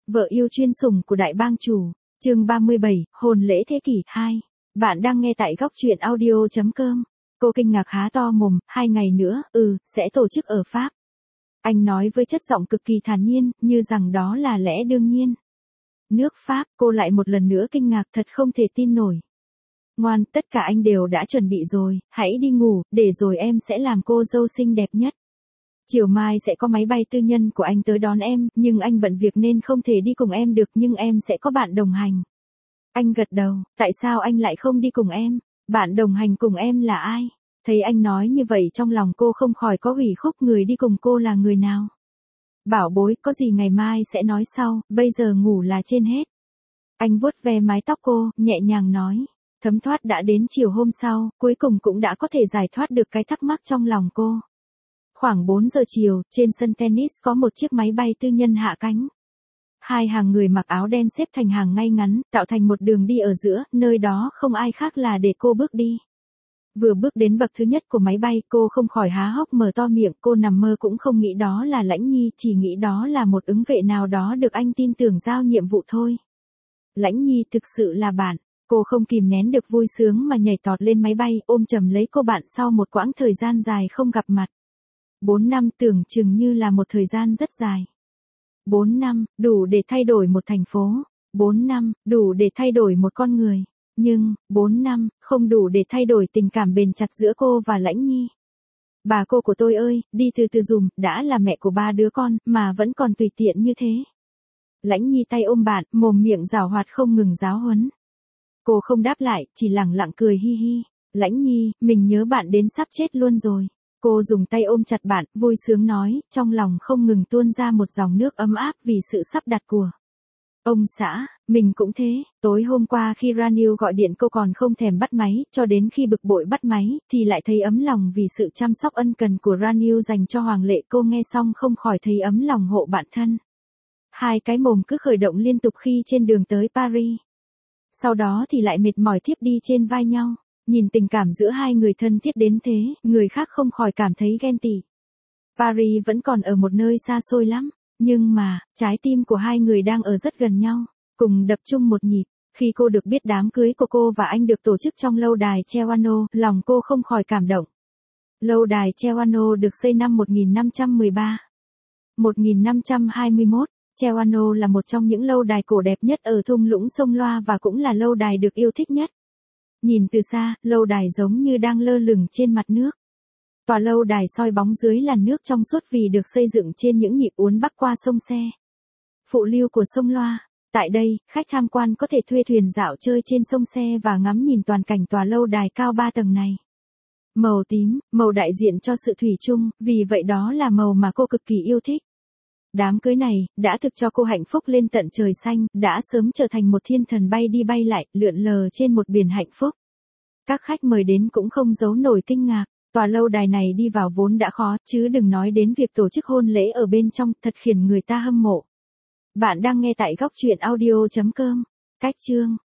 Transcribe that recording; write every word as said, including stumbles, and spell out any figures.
Vợ yêu chuyên sủng của đại bang chủ. Chương ba mươi bảy, hôn lễ thế kỷ hai. Bạn đang nghe tại góc truyện audio chấm com. Cô kinh ngạc há to mồm, hai ngày nữa, ừ, sẽ tổ chức ở Pháp. Anh nói với chất giọng cực kỳ thản nhiên, như rằng đó là lẽ đương nhiên. Nước Pháp, cô lại một lần nữa kinh ngạc, thật không thể tin nổi. Ngoan, tất cả anh đều đã chuẩn bị rồi, hãy đi ngủ, để rồi em sẽ làm cô dâu xinh đẹp nhất. Chiều mai sẽ có máy bay tư nhân của anh tới đón em, nhưng anh bận việc nên không thể đi cùng em được, nhưng em sẽ có bạn đồng hành. Anh gật đầu, tại sao anh lại không đi cùng em? Bạn đồng hành cùng em là ai? Thấy anh nói như vậy trong lòng cô không khỏi có ủy khúc, người đi cùng cô là người nào? Bảo bối, có gì ngày mai sẽ nói sau, bây giờ ngủ là trên hết. Anh vuốt ve mái tóc cô, nhẹ nhàng nói. Thấm thoát đã đến chiều hôm sau, cuối cùng cũng đã có thể giải thoát được cái thắc mắc trong lòng cô. Khoảng bốn giờ chiều, trên sân tennis có một chiếc máy bay tư nhân hạ cánh. Hai hàng người mặc áo đen xếp thành hàng ngay ngắn, tạo thành một đường đi ở giữa, nơi đó không ai khác là để cô bước đi. Vừa bước đến bậc thứ nhất của máy bay, cô không khỏi há hốc mở to miệng, cô nằm mơ cũng không nghĩ đó là Lãnh Nhi, chỉ nghĩ đó là một ứng vệ nào đó được anh tin tưởng giao nhiệm vụ thôi. Lãnh Nhi thực sự là bạn, cô không kìm nén được vui sướng mà nhảy tọt lên máy bay, ôm chầm lấy cô bạn sau một quãng thời gian dài không gặp mặt. Bốn năm tưởng chừng như là một thời gian rất dài. Bốn năm, đủ để thay đổi một thành phố. Bốn năm, đủ để thay đổi một con người. Nhưng, bốn năm, không đủ để thay đổi tình cảm bền chặt giữa cô và Lãnh Nhi. Bà cô của tôi ơi, đi từ từ dùm, đã là mẹ của ba đứa con, mà vẫn còn tùy tiện như thế. Lãnh Nhi tay ôm bạn, mồm miệng giảo hoạt không ngừng giáo huấn. Cô không đáp lại, chỉ lẳng lặng cười hi hi. Lãnh Nhi, mình nhớ bạn đến sắp chết luôn rồi. Cô dùng tay ôm chặt bạn, vui sướng nói, trong lòng không ngừng tuôn ra một dòng nước ấm áp vì sự sắp đặt của ông xã. Mình cũng thế, tối hôm qua khi Raniu gọi điện cô còn không thèm bắt máy, cho đến khi bực bội bắt máy, thì lại thấy ấm lòng vì sự chăm sóc ân cần của Raniu dành cho Hoàng Lệ. Cô nghe xong không khỏi thấy ấm lòng hộ bạn thân. Hai cái mồm cứ khởi động liên tục khi trên đường tới Paris. Sau đó thì lại mệt mỏi thiếp đi trên vai nhau. Nhìn tình cảm giữa hai người thân thiết đến thế, người khác không khỏi cảm thấy ghen tị. Paris vẫn còn ở một nơi xa xôi lắm, nhưng mà, trái tim của hai người đang ở rất gần nhau, cùng đập chung một nhịp. Khi cô được biết đám cưới của cô và anh được tổ chức trong lâu đài Chewano, lòng cô không khỏi cảm động. Lâu đài Chewano được xây năm một nghìn năm trăm mười ba. một nghìn năm trăm hai mươi mốt, Chewano là một trong những lâu đài cổ đẹp nhất ở thung lũng sông Loa và cũng là lâu đài được yêu thích nhất. Nhìn từ xa, lâu đài giống như đang lơ lửng trên mặt nước. Tòa lâu đài soi bóng dưới làn nước trong suốt vì được xây dựng trên những nhịp uốn bắc qua sông xe. Phụ lưu của sông Loa. Tại đây, khách tham quan có thể thuê thuyền dạo chơi trên sông xe và ngắm nhìn toàn cảnh tòa lâu đài cao ba tầng này. Màu tím, màu đại diện cho sự thủy chung, vì vậy đó là màu mà cô cực kỳ yêu thích. Đám cưới này, đã thực cho cô hạnh phúc lên tận trời xanh, đã sớm trở thành một thiên thần bay đi bay lại, lượn lờ trên một biển hạnh phúc. Các khách mời đến cũng không giấu nổi kinh ngạc, tòa lâu đài này đi vào vốn đã khó, chứ đừng nói đến việc tổ chức hôn lễ ở bên trong, thật khiến người ta hâm mộ. Bạn đang nghe tại góc truyện audio chấm com. Cách chương.